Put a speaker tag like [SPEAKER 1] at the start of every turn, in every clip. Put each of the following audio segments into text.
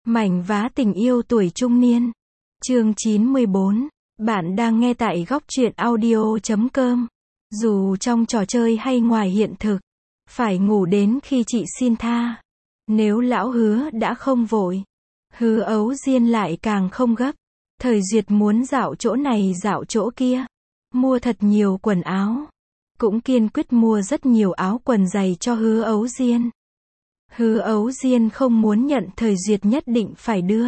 [SPEAKER 1] Mảnh vá tình yêu tuổi trung niên. Chương 94. Bạn đang nghe tại góc truyện audio.com. Dù trong trò chơi hay ngoài hiện thực, phải ngủ đến khi chị xin tha. Nếu lão Hứa đã không vội, Hứa Ấu Diên lại càng không gấp. Thời Duyệt muốn dạo chỗ này dạo chỗ kia, mua thật nhiều quần áo, cũng kiên quyết mua rất nhiều áo quần giày cho Hứa Ấu Diên. Hứa Ấu Diên không muốn nhận Thời Duyệt nhất định phải đưa.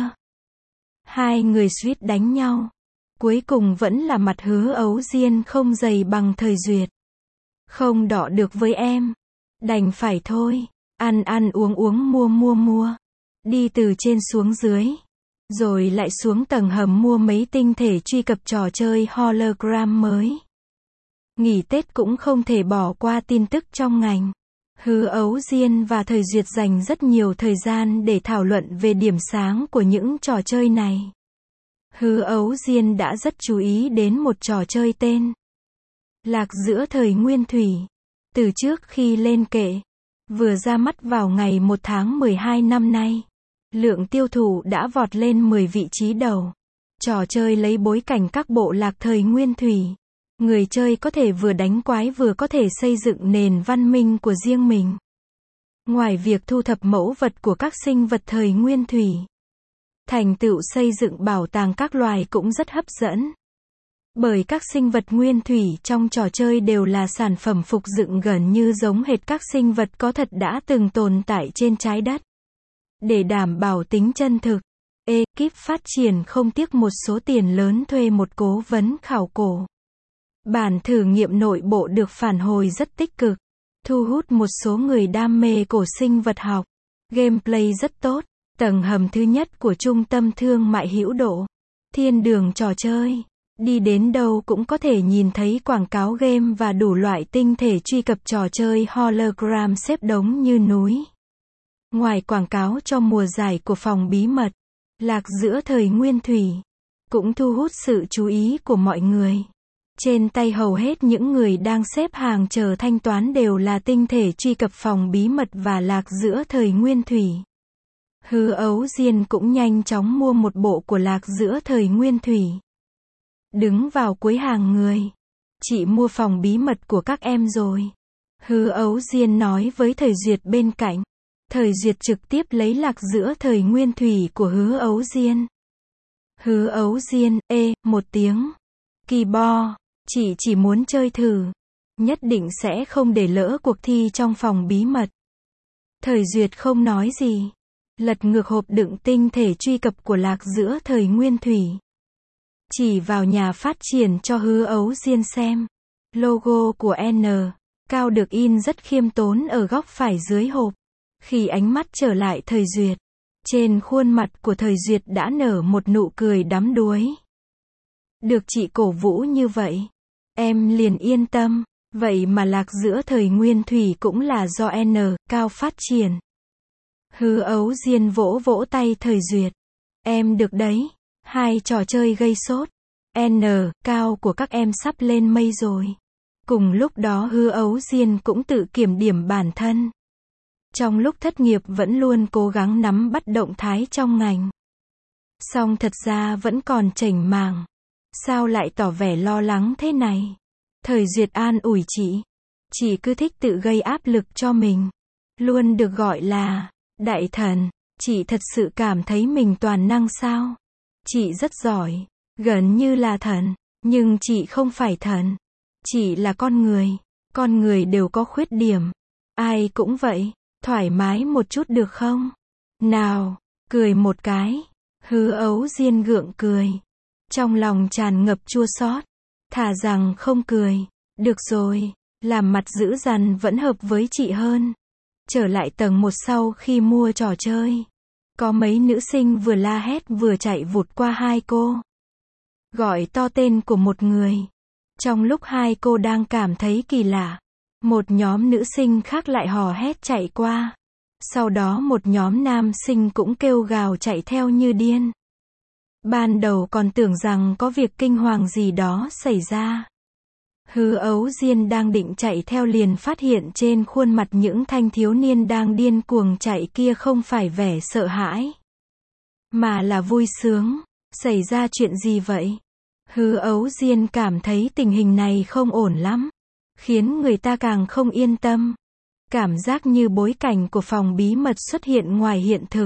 [SPEAKER 1] Hai người suýt đánh nhau. Cuối cùng vẫn là mặt Hứa Ấu Diên không dày bằng Thời Duyệt. Không đọ được với em. Đành phải thôi. Ăn ăn uống uống mua. Đi từ trên xuống dưới. Rồi lại xuống tầng hầm mua mấy tinh thể truy cập trò chơi hologram mới. Nghỉ Tết cũng không thể bỏ qua tin tức trong ngành. Hứa Ấu Diên và Thời Duyệt dành rất nhiều thời gian để thảo luận về điểm sáng của những trò chơi này. Hứa Ấu Diên đã rất chú ý đến một trò chơi tên Lạc Giữa Thời Nguyên Thủy. Từ trước khi lên kệ, vừa ra mắt vào ngày 1 tháng 12 năm nay, lượng tiêu thụ đã vọt lên 10 vị trí đầu. Trò chơi lấy bối cảnh các bộ lạc thời Nguyên Thủy. Người chơi có thể vừa đánh quái vừa có thể xây dựng nền văn minh của riêng mình. Ngoài việc thu thập mẫu vật của các sinh vật thời Nguyên Thủy, thành tựu xây dựng bảo tàng các loài cũng rất hấp dẫn. Bởi các sinh vật nguyên thủy trong trò chơi đều là sản phẩm phục dựng gần như giống hệt các sinh vật có thật đã từng tồn tại trên trái đất. Để đảm bảo tính chân thực, ekip phát triển không tiếc một số tiền lớn thuê một cố vấn khảo cổ. Bản thử nghiệm nội bộ được phản hồi rất tích cực, thu hút một số người đam mê cổ sinh vật học. Gameplay rất tốt. Tầng hầm thứ nhất của trung tâm thương mại hữu độ, thiên đường trò chơi. Đi đến đâu cũng có thể nhìn thấy quảng cáo game và đủ loại tinh thể truy cập trò chơi hologram xếp đống như núi. Ngoài quảng cáo cho mùa giải của phòng bí mật, Lạc Giữa Thời Nguyên Thủy, cũng thu hút sự chú ý của mọi người. Trên tay hầu hết những người đang xếp hàng chờ thanh toán đều là tinh thể truy cập phòng bí mật và Lạc Giữa Thời Nguyên Thủy. Hứa Ấu Diên cũng nhanh chóng mua một bộ của Lạc Giữa Thời Nguyên Thủy. Đứng vào cuối hàng người. Chị mua phòng bí mật của các em rồi. Hứa Ấu Diên nói với Thời Duyệt bên cạnh. Thời Duyệt trực tiếp lấy Lạc Giữa Thời Nguyên Thủy của Hứa Ấu Diên. Hứa Ấu Diên, một tiếng. Kỳ bo, chị chỉ muốn chơi thử. Nhất định sẽ không để lỡ cuộc thi trong phòng bí mật. Thời Duyệt không nói gì. Lật ngược hộp đựng tinh thể truy cập của Lạc Giữa Thời Nguyên Thủy. Chỉ vào nhà phát triển cho Hứa Ấu Diên xem. Logo của N. Cao được in rất khiêm tốn ở góc phải dưới hộp. Khi ánh mắt trở lại Thời Duyệt, trên khuôn mặt của Thời Duyệt đã nở một nụ cười đắm đuối. Được chị cổ vũ như vậy, em liền yên tâm. Vậy mà Lạc Giữa Thời Nguyên Thủy cũng là do N. Cao phát triển. Hứa Ấu Diên vỗ vỗ tay Thời Duyệt. Em được đấy. Hai trò chơi gây sốt. N. Cao của các em sắp lên mây rồi. Cùng lúc đó Hứa Ấu Diên cũng tự kiểm điểm bản thân. Trong lúc thất nghiệp vẫn luôn cố gắng nắm bắt động thái trong ngành. Song thật ra vẫn còn chểnh mảng. Sao lại tỏ vẻ lo lắng thế này? Thời Duyệt an ủi chị. Chị cứ thích tự gây áp lực cho mình. Luôn được gọi là đại thần. Chị thật sự cảm thấy mình toàn năng sao? Chị rất giỏi, gần như là thần, nhưng chị không phải thần. Chị là con người. Con người đều có khuyết điểm. Ai cũng vậy. Thoải mái một chút được không? Nào, cười một cái. Hứa Ấu Diên gượng cười. Trong lòng tràn ngập chua xót. Thà rằng không cười. Được rồi, làm mặt dữ dằn vẫn hợp với chị hơn. Trở lại tầng 1 sau khi mua trò chơi. Có mấy nữ sinh vừa la hét vừa chạy vụt qua hai cô. Gọi to tên của một người. Trong lúc hai cô đang cảm thấy kỳ lạ, một nhóm nữ sinh khác lại hò hét chạy qua. Sau đó một nhóm nam sinh cũng kêu gào chạy theo như điên. Ban đầu còn tưởng rằng có việc kinh hoàng gì đó xảy ra. Hứa Ấu Diên đang định chạy theo liền phát hiện trên khuôn mặt những thanh thiếu niên đang điên cuồng chạy kia không phải vẻ sợ hãi, mà là vui sướng. Xảy ra chuyện gì vậy? Hứa Ấu Diên cảm thấy tình hình này không ổn lắm, khiến người ta càng không yên tâm. Cảm giác như bối cảnh của phòng bí mật xuất hiện ngoài hiện thực.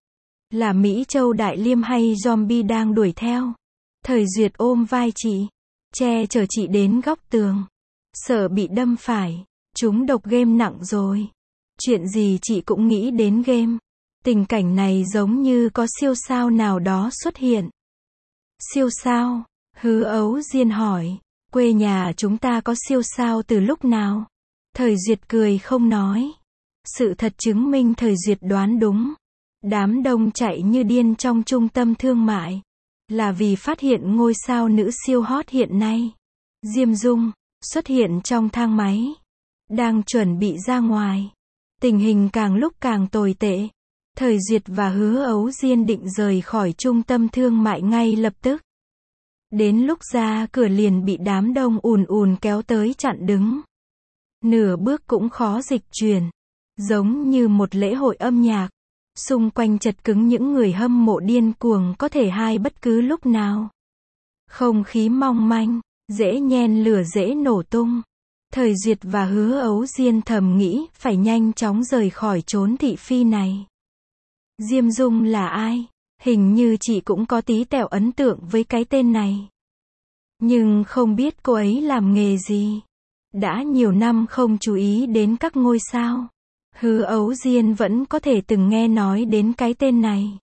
[SPEAKER 1] Là Mỹ Châu Đại Liêm hay zombie đang đuổi theo? Thời Duyệt ôm vai chị, che chở chị đến góc tường. Sợ bị đâm phải, trúng độc game nặng rồi. Chuyện gì chị cũng nghĩ đến game. Tình cảnh này giống như có siêu sao nào đó xuất hiện. Siêu sao? Hứa Ấu Diên hỏi. Quê nhà chúng ta có siêu sao từ lúc nào? Thời Duyệt cười không nói. Sự thật chứng minh Thời Duyệt đoán đúng. Đám đông chạy như điên trong trung tâm thương mại. Là vì phát hiện ngôi sao nữ siêu hot hiện nay. Diêm Dung, xuất hiện trong thang máy. Đang chuẩn bị ra ngoài. Tình hình càng lúc càng tồi tệ. Thời Duyệt và Hứa Ấu Diên định rời khỏi trung tâm thương mại ngay lập tức. Đến lúc ra cửa liền bị đám đông ùn ùn kéo tới chặn đứng. Nửa bước cũng khó dịch chuyển. Giống như một lễ hội âm nhạc. Xung quanh chật cứng những người hâm mộ điên cuồng có thể hai bất cứ lúc nào. Không khí mong manh, dễ nhen lửa dễ nổ tung. Thời Duyệt và Hứa Ấu Diên thầm nghĩ phải nhanh chóng rời khỏi chốn thị phi này. Diêm Dung là ai? Hình như chị cũng có tí tẹo ấn tượng với cái tên này. Nhưng không biết cô ấy làm nghề gì. Đã nhiều năm không chú ý đến các ngôi sao. Hứa Ấu Diên vẫn có thể từng nghe nói đến cái tên này.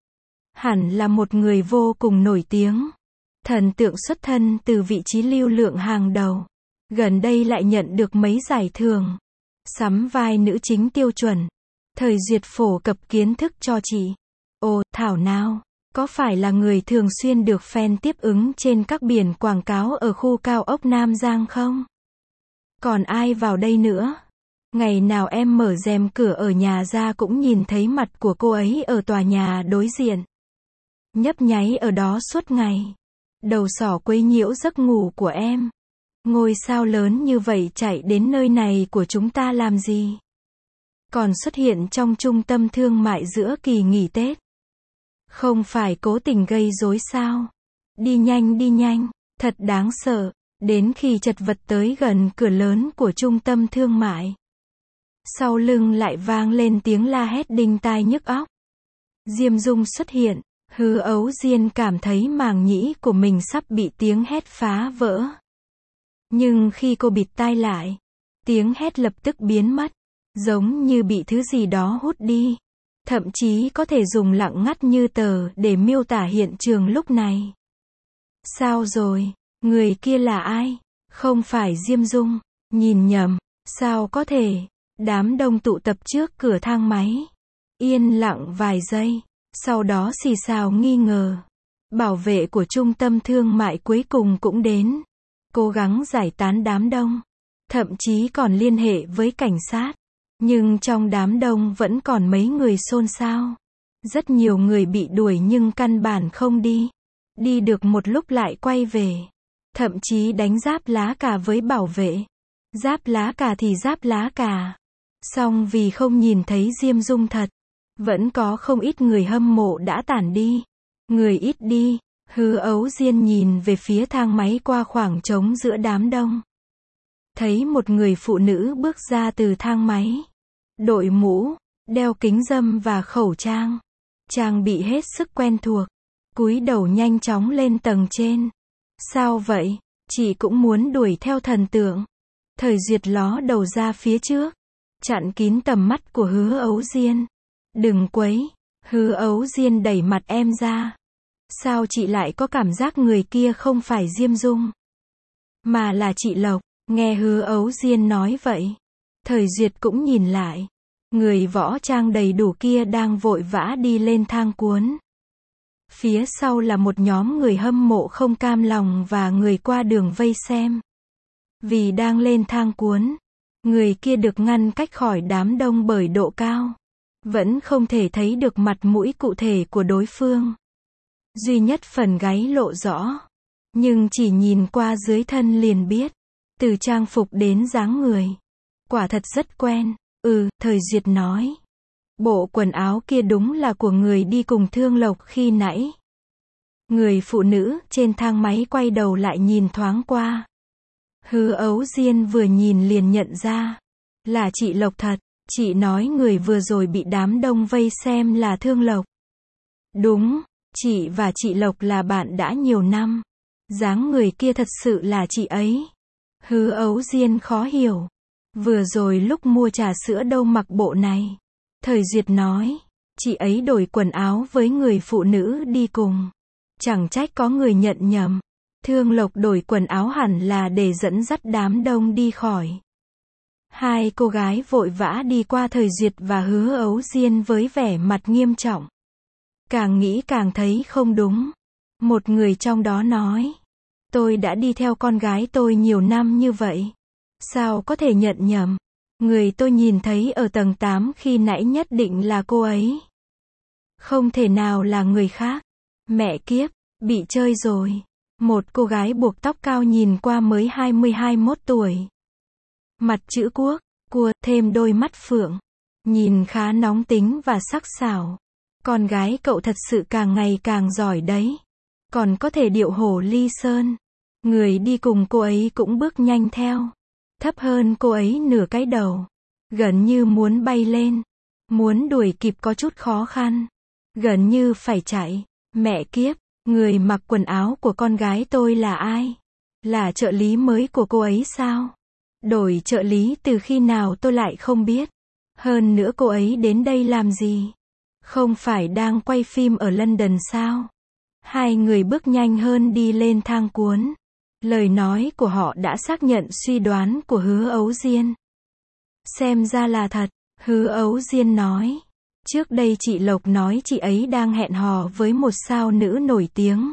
[SPEAKER 1] Hẳn là một người vô cùng nổi tiếng. Thần tượng xuất thân từ vị trí lưu lượng hàng đầu. Gần đây lại nhận được mấy giải thưởng. Sắm vai nữ chính tiêu chuẩn. Thời Duyệt phổ cập kiến thức cho chị. Ồ, thảo nào, có phải là người thường xuyên được fan tiếp ứng trên các biển quảng cáo ở khu cao ốc Nam Giang không? Còn ai vào đây nữa? Ngày nào em mở rèm cửa ở nhà ra cũng nhìn thấy mặt của cô ấy ở tòa nhà đối diện. Nhấp nháy ở đó suốt ngày. Đầu sỏ quấy nhiễu giấc ngủ của em. Ngôi sao lớn như vậy chạy đến nơi này của chúng ta làm gì? Còn xuất hiện trong trung tâm thương mại giữa kỳ nghỉ Tết. Không phải cố tình gây rối sao? Đi nhanh, thật đáng sợ. Đến khi chật vật tới gần cửa lớn của trung tâm thương mại. Sau lưng lại vang lên tiếng la hét đinh tai nhức óc. Diêm Dung xuất hiện. Hứa Ấu Diên cảm thấy màng nhĩ của mình sắp bị tiếng hét phá vỡ. Nhưng khi cô bịt tai lại, tiếng hét lập tức biến mất. Giống như bị thứ gì đó hút đi. Thậm chí có thể dùng lặng ngắt như tờ để miêu tả hiện trường lúc này. Sao rồi? Người kia là ai? Không phải Diêm Dung. Nhìn nhầm. Sao có thể? Đám đông tụ tập trước cửa thang máy. Yên lặng vài giây. Sau đó xì xào nghi ngờ. Bảo vệ của trung tâm thương mại cuối cùng cũng đến. Cố gắng giải tán đám đông. Thậm chí còn liên hệ với cảnh sát. Nhưng trong đám đông vẫn còn mấy người xôn xao. Rất nhiều người bị đuổi nhưng căn bản không đi. Đi được một lúc lại quay về. Thậm chí đánh giáp lá cà với bảo vệ. Giáp lá cà thì giáp lá cà. Song vì không nhìn thấy Diêm Dung thật. Vẫn có không ít người hâm mộ đã tản đi. Người ít đi. Hứa Ấu Diên nhìn về phía thang máy qua khoảng trống giữa đám đông. Thấy một người phụ nữ bước ra từ thang máy. Đội mũ, đeo kính râm và khẩu trang. Trang bị hết sức quen thuộc. Cúi đầu nhanh chóng lên tầng trên. Sao vậy? Chị cũng muốn đuổi theo thần tượng. Thời Duyệt ló đầu ra phía trước. Chặn kín tầm mắt của Hứa Ấu Diên. Đừng quấy. Hứa Ấu Diên đẩy mặt em ra. Sao chị lại có cảm giác người kia không phải Diêm Dung, mà là chị Lộc? Nghe Hứa Ấu Diên nói vậy. Thời Duyệt cũng nhìn lại. Người võ trang đầy đủ kia đang vội vã đi lên thang cuốn. Phía sau là một nhóm người hâm mộ không cam lòng và người qua đường vây xem. Vì đang lên thang cuốn, người kia được ngăn cách khỏi đám đông bởi độ cao. Vẫn không thể thấy được mặt mũi cụ thể của đối phương. Duy nhất phần gáy lộ rõ. Nhưng chỉ nhìn qua dưới thân liền biết. Từ trang phục đến dáng người. Quả thật rất quen. Thời Duyệt nói. Bộ quần áo kia đúng là của người đi cùng Thương Lộc khi nãy. Người phụ nữ trên thang máy quay đầu lại nhìn thoáng qua. Hứa Ấu Diên vừa nhìn liền nhận ra. Là chị Lộc thật. Chị nói người vừa rồi bị đám đông vây xem là Thương Lộc. Đúng, chị và chị Lộc là bạn đã nhiều năm. Dáng người kia thật sự là chị ấy. Hứa Ấu Diên khó hiểu. Vừa rồi lúc mua trà sữa đâu mặc bộ này. Thời Duyệt nói, chị ấy đổi quần áo với người phụ nữ đi cùng. Chẳng trách có người nhận nhầm. Thương Lộc đổi quần áo hẳn là để dẫn dắt đám đông đi khỏi. Hai cô gái vội vã đi qua Thời Duyệt và Hứa Ấu Diên với vẻ mặt nghiêm trọng. Càng nghĩ càng thấy không đúng. Một người trong đó nói, tôi đã đi theo con gái tôi nhiều năm như vậy. Sao có thể nhận nhầm? Người tôi nhìn thấy ở tầng 8 khi nãy nhất định là cô ấy. Không thể nào là người khác. Mẹ kiếp, bị chơi rồi. Một cô gái buộc tóc cao nhìn qua mới 20-21 tuổi. Mặt chữ quốc, cua, thêm đôi mắt phượng. Nhìn khá nóng tính và sắc sảo. Con gái cậu thật sự càng ngày càng giỏi đấy. Còn có thể điệu hổ ly sơn. Người đi cùng cô ấy cũng bước nhanh theo. Thấp hơn cô ấy nửa cái đầu. Gần như muốn bay lên. Muốn đuổi kịp có chút khó khăn. Gần như phải chạy. Mẹ kiếp, người mặc quần áo của con gái tôi là ai? Là trợ lý mới của cô ấy sao? Đổi trợ lý từ khi nào tôi lại không biết. Hơn nữa cô ấy đến đây làm gì? Không phải đang quay phim ở London sao? Hai người bước nhanh hơn đi lên thang cuốn. Lời nói của họ đã xác nhận suy đoán của Hứa Ấu Diên. Xem ra là thật, Hứa Ấu Diên nói. Trước đây chị Lộc nói chị ấy đang hẹn hò với một sao nữ nổi tiếng.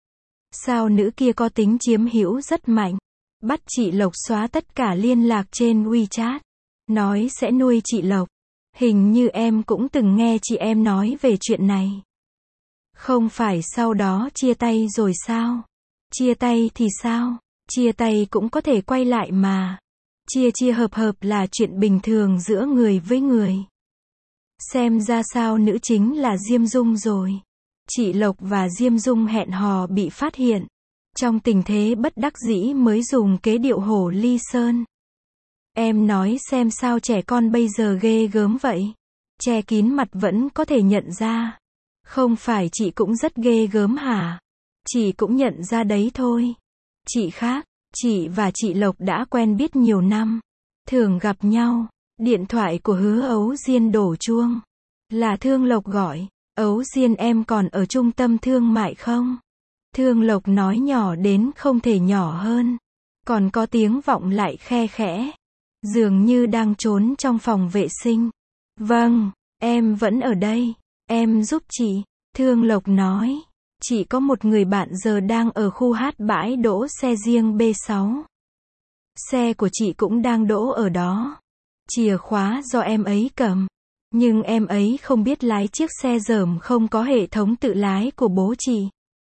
[SPEAKER 1] Sao nữ kia có tính chiếm hữu rất mạnh. Bắt chị Lộc xóa tất cả liên lạc trên WeChat. Nói sẽ nuôi chị Lộc. Hình như em cũng từng nghe chị em nói về chuyện này. Không phải sau đó chia tay rồi sao? Chia tay thì sao? Chia tay cũng có thể quay lại mà. Chia hợp là chuyện bình thường giữa người với người. Xem ra sao nữ chính là Diêm Dung rồi. Chị Lộc và Diêm Dung hẹn hò bị phát hiện. Trong tình thế bất đắc dĩ mới dùng kế điệu hổ ly sơn. Em nói xem sao trẻ con bây giờ ghê gớm vậy. Che kín mặt vẫn có thể nhận ra. Không phải chị cũng rất ghê gớm hả? Chị cũng nhận ra đấy thôi. Chị khác, chị và chị Lộc đã quen biết nhiều năm. Thường gặp nhau. Điện thoại của Hứa Ấu Diên đổ chuông. Là Thương Lộc gọi. Ấu Diên em còn ở trung tâm thương mại không? Thương Lộc nói nhỏ đến không thể nhỏ hơn. Còn có tiếng vọng lại khe khẽ. Dường như đang trốn trong phòng vệ sinh. Vâng, em vẫn ở đây. Em giúp chị. Thương Lộc nói. Chị có một người bạn giờ đang ở khu hát bãi đỗ xe riêng B6. Xe của chị cũng đang đỗ ở đó. Chìa khóa do em ấy cầm. Nhưng em ấy không biết lái chiếc xe dởm không có hệ thống tự lái của bố chị.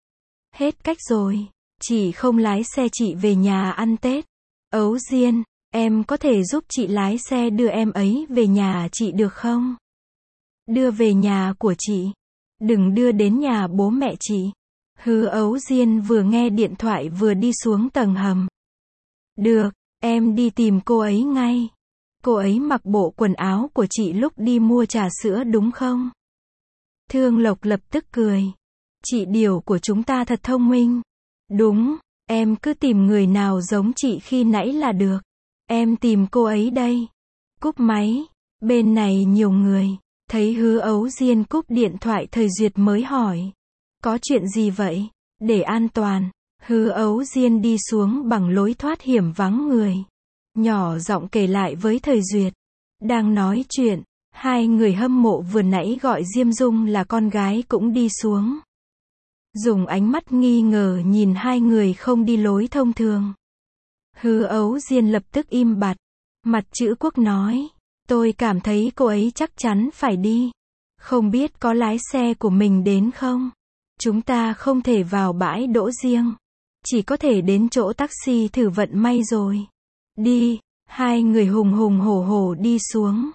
[SPEAKER 1] Hết cách rồi. Chị không lái xe chị về nhà ăn Tết. Ấu Diên, em có thể giúp chị lái xe đưa em ấy về nhà chị được không? Đưa về nhà của chị. Đừng đưa đến nhà bố mẹ chị. Hứa Ấu Diên vừa nghe điện thoại vừa đi xuống tầng hầm. Được, em đi tìm cô ấy ngay. Cô ấy mặc bộ quần áo của chị lúc đi mua trà sữa đúng không? Thương Lộc lập tức cười. Chị điều của chúng ta thật thông minh. Đúng, em cứ tìm người nào giống chị khi nãy là được. Em tìm cô ấy đây. Cúp máy. Bên này nhiều người. Thấy Hứa Ấu Diên cúp điện thoại Thời Duyệt mới hỏi. Có chuyện gì vậy? Để an toàn. Hứa Ấu Diên đi xuống bằng lối thoát hiểm vắng người. Nhỏ giọng kể lại với Thời Duyệt. Đang nói chuyện. Hai người hâm mộ vừa nãy gọi Diêm Dung là con gái cũng đi xuống. Dùng ánh mắt nghi ngờ nhìn hai người không đi lối thông thường. Hứa Ấu Diên lập tức im bặt. Mặt chữ quốc nói. Tôi cảm thấy cô ấy chắc chắn phải đi. Không biết có lái xe của mình đến không? Chúng ta không thể vào bãi đỗ riêng. Chỉ có thể đến chỗ taxi thử vận may rồi. Đi. Hai người hùng hùng hổ hổ đi xuống.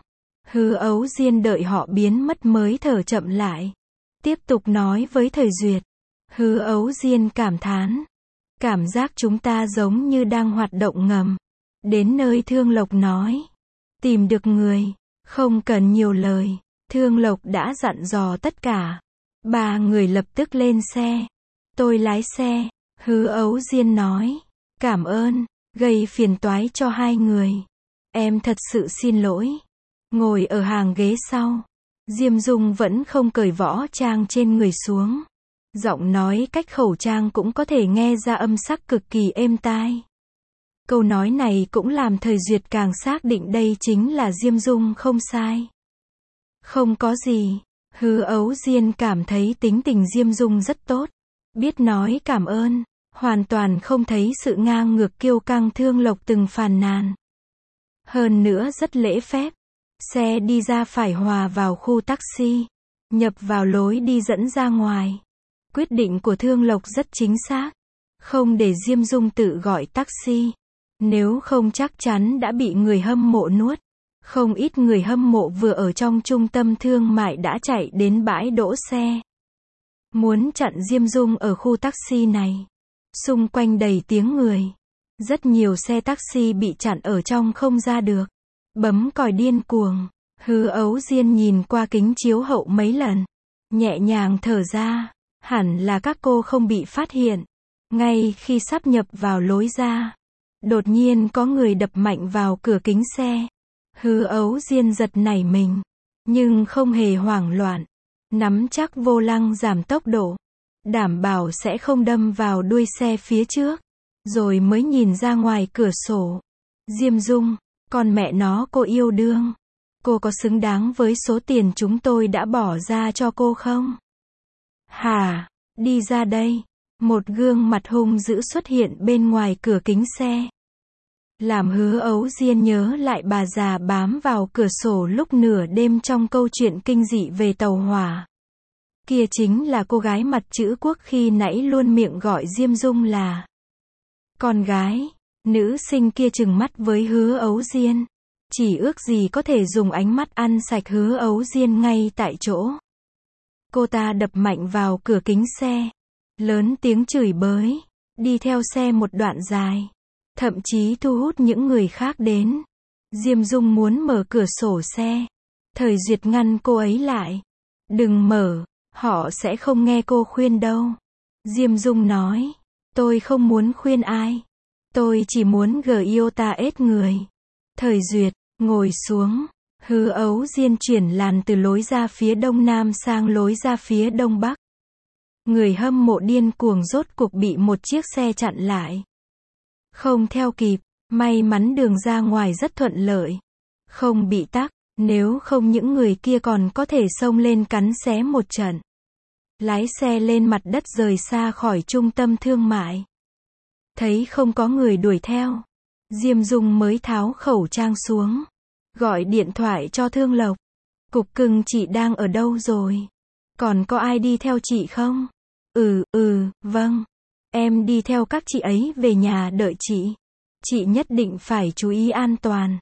[SPEAKER 1] Hứa Ấu Diên đợi họ biến mất mới thở chậm lại. Tiếp tục nói với Thời Duyệt. Hứa Ấu Diên cảm thán. Cảm giác chúng ta giống như đang hoạt động ngầm. Đến nơi Thương Lộc nói. Tìm được người. Không cần nhiều lời. Thương Lộc đã dặn dò tất cả. Ba người lập tức lên xe. Tôi lái xe. Hứa Ấu Diên nói. Cảm ơn. Gây phiền toái cho hai người. Em thật sự xin lỗi. Ngồi ở hàng ghế sau. Diêm Dung vẫn không cởi võ trang trên người xuống. Giọng nói cách khẩu trang cũng có thể nghe ra âm sắc cực kỳ êm tai. Câu nói này cũng làm Thời Duyệt càng xác định đây chính là Diêm Dung không sai. Không có gì. Hứa Ấu Diên cảm thấy tính tình Diêm Dung rất tốt. Biết nói cảm ơn. Hoàn toàn không thấy sự ngang ngược kiêu căng Thương Lộc từng phàn nàn. Hơn nữa rất lễ phép. Xe đi ra phải hòa vào khu taxi. Nhập vào lối đi dẫn ra ngoài. Quyết định của Thương Lộc rất chính xác. Không để Diêm Dung tự gọi taxi. Nếu không chắc chắn đã bị người hâm mộ nuốt. Không ít người hâm mộ vừa ở trong trung tâm thương mại đã chạy đến bãi đỗ xe. Muốn chặn Diêm Dung ở khu taxi này. Xung quanh đầy tiếng người. Rất nhiều xe taxi bị chặn ở trong không ra được. Bấm còi điên cuồng. Hứa Ấu Diên nhìn qua kính chiếu hậu mấy lần. Nhẹ nhàng thở ra. Hẳn là các cô không bị phát hiện. Ngay khi sắp nhập vào lối ra. Đột nhiên có người đập mạnh vào cửa kính xe. Hứa Ấu Diên giật nảy mình. Nhưng không hề hoảng loạn. Nắm chắc vô lăng giảm tốc độ. Đảm bảo sẽ không đâm vào đuôi xe phía trước. Rồi mới nhìn ra ngoài cửa sổ. Diêm Dung, con mẹ nó cô yêu đương. Cô có xứng đáng với số tiền chúng tôi đã bỏ ra cho cô không? Hả? Đi ra đây. Một gương mặt hung dữ xuất hiện bên ngoài cửa kính xe. Làm Hứa Ấu Diên nhớ lại bà già bám vào cửa sổ lúc nửa đêm trong câu chuyện kinh dị về tàu hỏa. Kia chính là cô gái mặt chữ quốc khi nãy luôn miệng gọi Diêm Dung là con gái. Nữ sinh kia trừng mắt với Hứa Ấu Diên. Chỉ ước gì có thể dùng ánh mắt ăn sạch Hứa Ấu Diên ngay tại chỗ. Cô ta đập mạnh vào cửa kính xe. Lớn tiếng chửi bới. Đi theo xe một đoạn dài. Thậm chí thu hút những người khác đến. Diêm Dung muốn mở cửa sổ xe. Thời Duyệt ngăn cô ấy lại. Đừng mở. Họ sẽ không nghe cô khuyên đâu. Diêm Dung nói. Tôi không muốn khuyên ai. Tôi chỉ muốn Giota ết người. Thời Duyệt, ngồi xuống. Hứa Ấu Diên chuyển làn từ lối ra phía đông nam sang lối ra phía đông bắc. Người hâm mộ điên cuồng rốt cuộc bị một chiếc xe chặn lại. Không theo kịp, may mắn đường ra ngoài rất thuận lợi. Không bị tắc, nếu không những người kia còn có thể xông lên cắn xé một trận. Lái xe lên mặt đất rời xa khỏi trung tâm thương mại. Thấy không có người đuổi theo. Diêm Dung mới tháo khẩu trang xuống. Gọi điện thoại cho Thương Lộc. Cục cưng chị đang ở đâu rồi? Còn có ai đi theo chị không? Vâng. Em đi theo các chị ấy về nhà đợi chị. Chị nhất định phải chú ý an toàn.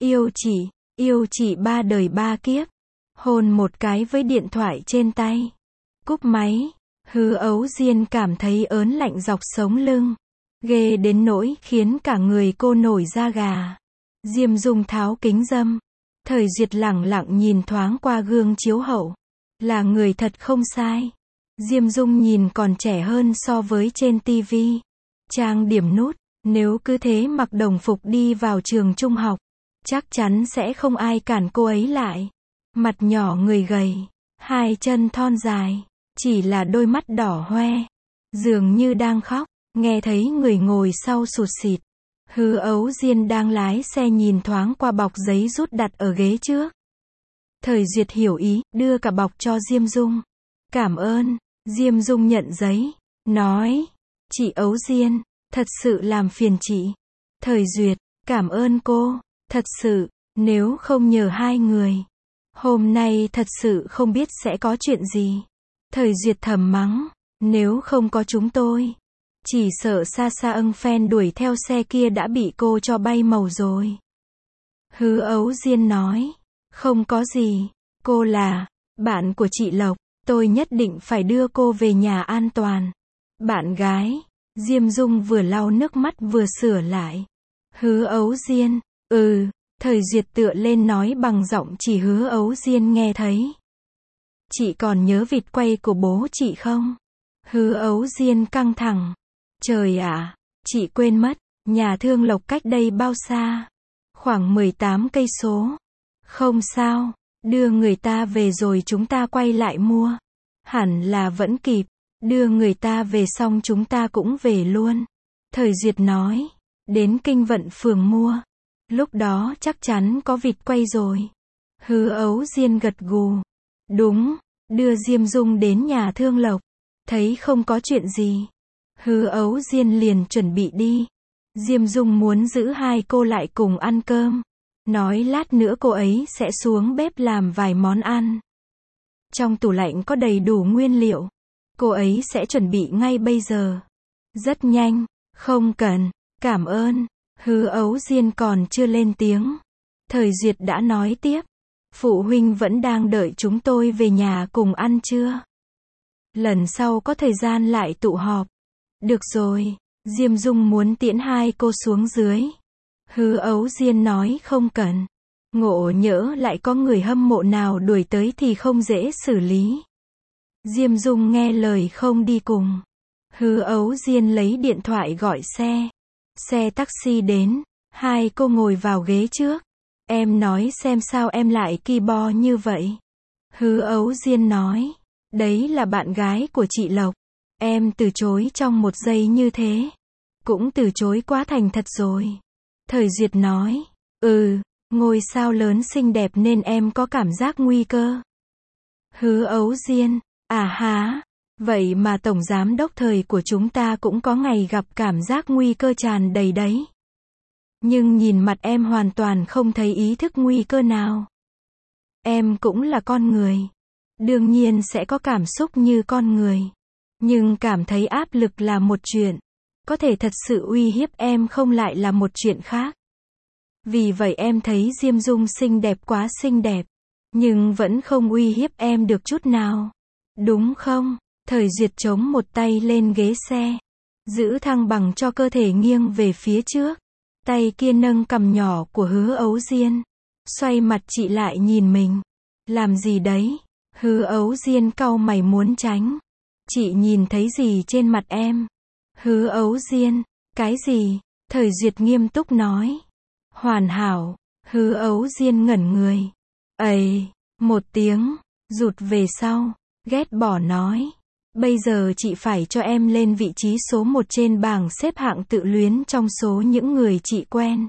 [SPEAKER 1] Yêu chị ba đời ba kiếp. Hôn một cái với điện thoại trên tay. Cúp máy. Hứa Ấu Diên cảm thấy ớn lạnh dọc sống lưng. Ghê đến nỗi khiến cả người cô nổi da gà. Diêm Dung tháo kính râm. Thời Duyệt lẳng lặng nhìn thoáng qua gương chiếu hậu. Là người thật không sai. Diêm Dung nhìn còn trẻ hơn so với trên TV. Trang điểm nút. Nếu cứ thế mặc đồng phục đi vào trường trung học. Chắc chắn sẽ không ai cản cô ấy lại. Mặt nhỏ người gầy. Hai chân thon dài. Chỉ là đôi mắt đỏ hoe. Dường như đang khóc. Nghe thấy người ngồi sau sụt sịt. Hứa Ấu Diên đang lái xe nhìn thoáng qua bọc giấy rút đặt ở ghế trước. Thời Duyệt hiểu ý, đưa cả bọc cho Diêm Dung. Cảm ơn. Diêm Dung nhận giấy. Nói. Chị Ấu Diên, thật sự làm phiền chị. Thời Duyệt, cảm ơn cô. Thật sự, nếu không nhờ hai người. Hôm nay thật sự không biết sẽ có chuyện gì. Thời Duyệt thầm mắng. Nếu không có chúng tôi. Chỉ sợ xa xa ưng phen đuổi theo xe kia đã bị cô cho bay màu rồi. Hứa Ấu Diên nói. Không có gì. Cô là bạn của chị Lộc. Tôi nhất định phải đưa cô về nhà an toàn. Bạn gái. Diêm Dung vừa lau nước mắt vừa sửa lại. Hứa Ấu Diên. Thời Duyệt tựa lên nói bằng giọng chỉ Hứa Ấu Diên nghe thấy. Chị còn nhớ vịt quay của bố chị không? Hứa Ấu Diên căng thẳng. Trời ạ, chị quên mất, nhà thương Lộc cách đây bao xa? Khoảng 18 cây số. Không sao, đưa người ta về rồi chúng ta quay lại mua. Hẳn là vẫn kịp, đưa người ta về xong chúng ta cũng về luôn. Thời Duyệt nói, đến Kinh Vận phường mua. Lúc đó chắc chắn có vịt quay rồi. Hứa Ấu Diên gật gù. Đúng, đưa Diêm Dung đến nhà thương Lộc. Thấy không có chuyện gì. Hứa Ấu Diên liền chuẩn bị đi. Diêm Dung muốn giữ hai cô lại cùng ăn cơm. Nói lát nữa cô ấy sẽ xuống bếp làm vài món ăn. Trong tủ lạnh có đầy đủ nguyên liệu. Cô ấy sẽ chuẩn bị ngay bây giờ. Rất nhanh. Không cần. Cảm ơn. Hứa Ấu Diên còn chưa lên tiếng. Thời Duyệt đã nói tiếp. Phụ huynh vẫn đang đợi chúng tôi về nhà cùng ăn trưa. Lần sau có thời gian lại tụ họp. Được rồi. Diêm Dung muốn tiễn hai cô xuống dưới. Hứa Ấu Diên nói không cần. Ngộ nhỡ lại có người hâm mộ nào đuổi tới thì không dễ xử lý. Diêm Dung nghe lời không đi cùng. Hứa Ấu Diên lấy điện thoại gọi xe. Xe taxi đến. Hai cô ngồi vào ghế trước. Em nói xem sao em lại ki bo như vậy. Hứa Ấu Diên nói. Đấy là bạn gái của chị Lộc. Em từ chối trong một giây như thế. Cũng từ chối quá thành thật rồi. Thời Duyệt nói. Ngôi sao lớn xinh đẹp nên em có cảm giác nguy cơ. Hứa Ấu Diên. À há. Vậy mà tổng giám đốc thời của chúng ta cũng có ngày gặp cảm giác nguy cơ tràn đầy đấy. Nhưng nhìn mặt em hoàn toàn không thấy ý thức nguy cơ nào. Em cũng là con người. Đương nhiên sẽ có cảm xúc như con người. Nhưng cảm thấy áp lực là một chuyện. Có thể thật sự uy hiếp em không lại là một chuyện khác. Vì vậy em thấy Diêm Dung xinh đẹp quá xinh đẹp. Nhưng vẫn không uy hiếp em được chút nào. Đúng không? Thời Duyệt chống một tay lên ghế xe. Giữ thăng bằng cho cơ thể nghiêng về phía trước. Tay kia nâng cằm nhỏ của Hứa Ấu Diên. Xoay mặt chị lại nhìn mình. Làm gì đấy? Hứa Ấu Diên cau mày muốn tránh. Chị nhìn thấy gì trên mặt em? Hứa Ấu Diên. Cái gì? Thời Duyệt nghiêm túc nói. Hoàn hảo. Hứa Ấu Diên ngẩn người. Ây. Một tiếng. Rụt về sau. Ghét bỏ nói. Bây giờ chị phải cho em lên vị trí số 1 trên bảng xếp hạng tự luyến trong số những người chị quen.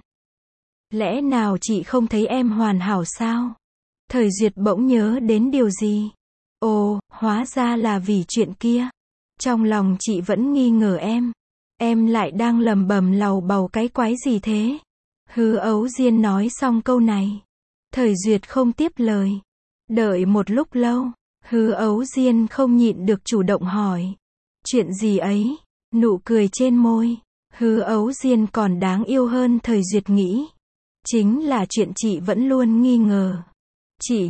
[SPEAKER 1] Lẽ nào chị không thấy em hoàn hảo sao? Thời Duyệt bỗng nhớ đến điều gì? Ồ, hóa ra là vì chuyện kia. Trong lòng chị vẫn nghi ngờ em. Em lại đang lầm bầm lầu bầu cái quái gì thế? Hứa Ấu Diên nói xong câu này. Thời Duyệt không tiếp lời. Đợi một lúc lâu. Hứa Ấu Diên không nhịn được chủ động hỏi. Chuyện gì ấy? Nụ cười trên môi. Hứa Ấu Diên còn đáng yêu hơn Thời Duyệt nghĩ. Chính là chuyện chị vẫn luôn nghi ngờ. Chị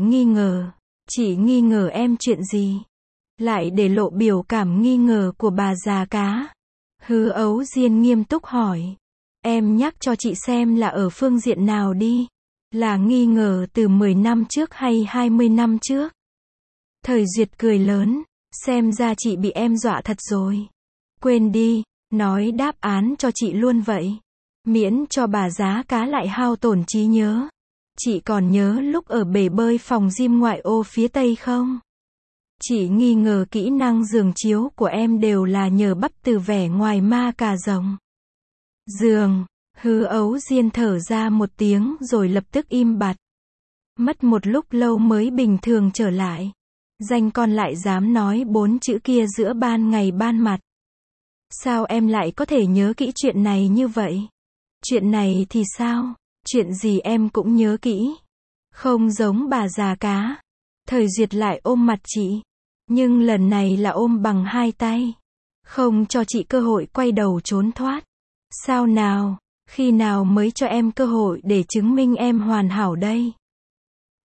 [SPEAKER 1] nghi ngờ em chuyện gì? Lại để lộ biểu cảm nghi ngờ của bà già cá. Hứa Ấu Diên nghiêm túc hỏi. Em nhắc cho chị xem là ở phương diện nào đi. Là nghi ngờ từ 10 năm trước hay 20 năm trước? Thời Duyệt cười lớn. Xem ra chị bị em dọa thật rồi. Quên đi, nói đáp án cho chị luôn vậy. Miễn cho bà giá cá lại hao tổn trí nhớ. Chị còn nhớ lúc ở bể bơi phòng gym ngoại ô phía Tây không? Chị nghi ngờ kỹ năng giường chiếu của em đều là nhờ bắp từ vẻ ngoài ma cà rồng. Giường. Hứa Ấu Diên thở ra một tiếng rồi lập tức im bặt. Mất một lúc lâu mới bình thường trở lại. Danh con lại dám nói 4 chữ kia giữa ban ngày ban mặt. Sao em lại có thể nhớ kỹ chuyện này như vậy? Chuyện này thì sao? Chuyện gì em cũng nhớ kỹ. Không giống bà già cá. Thời Duyệt lại ôm mặt chị. Nhưng lần này là ôm bằng hai tay. Không cho chị cơ hội quay đầu trốn thoát. Sao nào? Khi nào mới cho em cơ hội để chứng minh em hoàn hảo đây?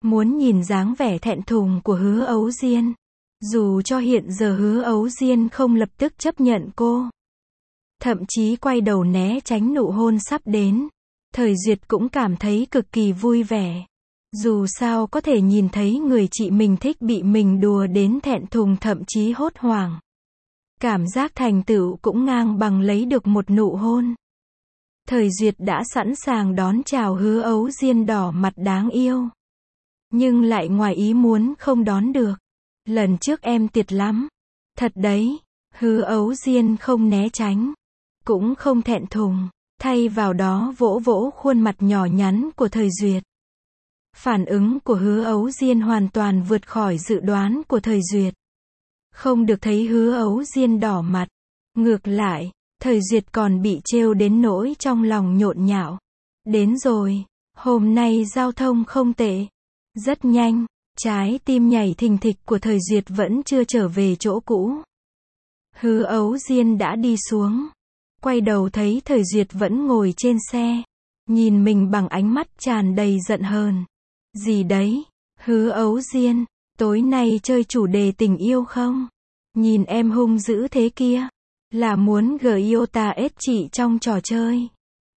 [SPEAKER 1] muốn nhìn dáng vẻ thẹn thùng của Hứa Ấu Diên. Dù cho hiện giờ Hứa Ấu Diên không lập tức chấp nhận cô, thậm chí quay đầu né tránh nụ hôn sắp đến, Thời Duyệt cũng cảm thấy cực kỳ vui vẻ. Dù sao có thể nhìn thấy người chị mình thích bị mình đùa đến thẹn thùng thậm chí hốt hoảng. Cảm giác thành tựu cũng ngang bằng lấy được một nụ hôn. Thời Duyệt đã sẵn sàng đón chào Hứa Ấu Diên đỏ mặt đáng yêu. Nhưng lại ngoài ý muốn không đón được. Lần trước em tiệt lắm. Thật đấy. Hứa Ấu Diên không né tránh, cũng không thẹn thùng, thay vào đó vỗ vỗ khuôn mặt nhỏ nhắn của Thời Duyệt. Phản ứng của Hứa Ấu Diên hoàn toàn vượt khỏi dự đoán của Thời Duyệt. Không được thấy Hứa Ấu Diên đỏ mặt. Ngược lại, Thời Duyệt còn bị trêu đến nỗi trong lòng nhộn nhạo. Đến rồi, hôm nay giao thông không tệ. Rất nhanh, trái tim nhảy thình thịch của Thời Duyệt vẫn chưa trở về chỗ cũ. Hứa Ấu Diên đã đi xuống. Quay đầu thấy Thời Duyệt vẫn ngồi trên xe. Nhìn mình bằng ánh mắt tràn đầy giận hờn. Gì đấy? Hứa Ấu Diên, tối nay chơi chủ đề tình yêu không? Nhìn em hung dữ thế kia. Là muốn Giota-S chị trong trò chơi.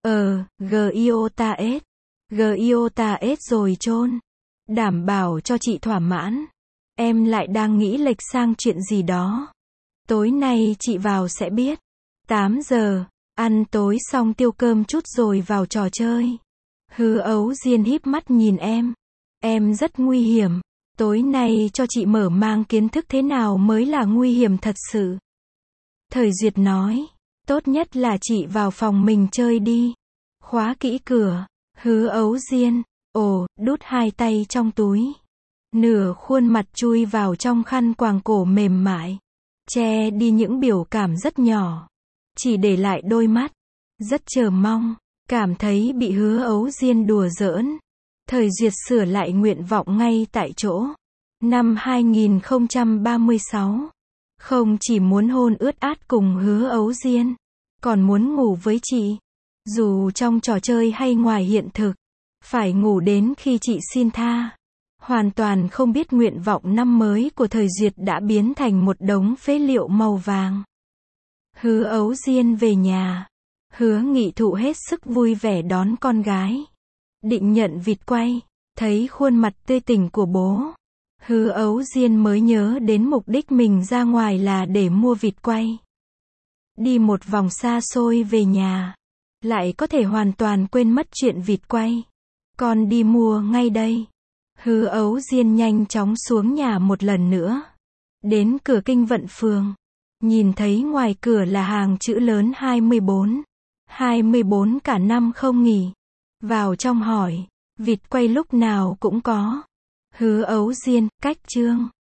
[SPEAKER 1] Giota-S. Giota-S rồi chôn. Đảm bảo cho chị thỏa mãn. Em lại đang nghĩ lệch sang chuyện gì đó. Tối nay chị vào sẽ biết. 8 giờ, ăn tối xong tiêu cơm chút rồi vào trò chơi. Hứa Ấu Diên híp mắt nhìn em. Em rất nguy hiểm. Tối nay cho chị mở mang kiến thức thế nào mới là nguy hiểm thật sự. Thời Duyệt nói, tốt nhất là chị vào phòng mình chơi đi. Khóa kỹ cửa. Hứa Ấu Diên, đút hai tay trong túi. Nửa khuôn mặt chui vào trong khăn quàng cổ mềm mại. Che đi những biểu cảm rất nhỏ. Chỉ để lại đôi mắt. Rất chờ mong. Cảm thấy bị Hứa Ấu Diên đùa giỡn. Thời Duyệt sửa lại nguyện vọng ngay tại chỗ. Năm 2036. Không chỉ muốn hôn ướt át cùng Hứa Ấu Diên, còn muốn ngủ với chị. Dù trong trò chơi hay ngoài hiện thực. Phải ngủ đến khi chị xin tha. Hoàn toàn không biết nguyện vọng năm mới của Thời Duyệt đã biến thành một đống phế liệu màu vàng. Hứa Ấu Diên về nhà. Hứa Nghị Thụ hết sức vui vẻ đón con gái. Định nhận vịt quay. Thấy khuôn mặt tươi tỉnh của bố. Hứa Ấu Diên mới nhớ đến mục đích mình ra ngoài là để mua vịt quay. Đi một vòng xa xôi về nhà. Lại có thể hoàn toàn quên mất chuyện vịt quay. Con đi mua ngay đây. Hứa Ấu Diên nhanh chóng xuống nhà một lần nữa. Đến cửa Kinh Vận Phường. Nhìn thấy ngoài cửa là hàng chữ lớn 24. 24 cả năm không nghỉ. Vào trong hỏi. Vịt quay lúc nào cũng có. Hứa Ấu Diên, cách chương.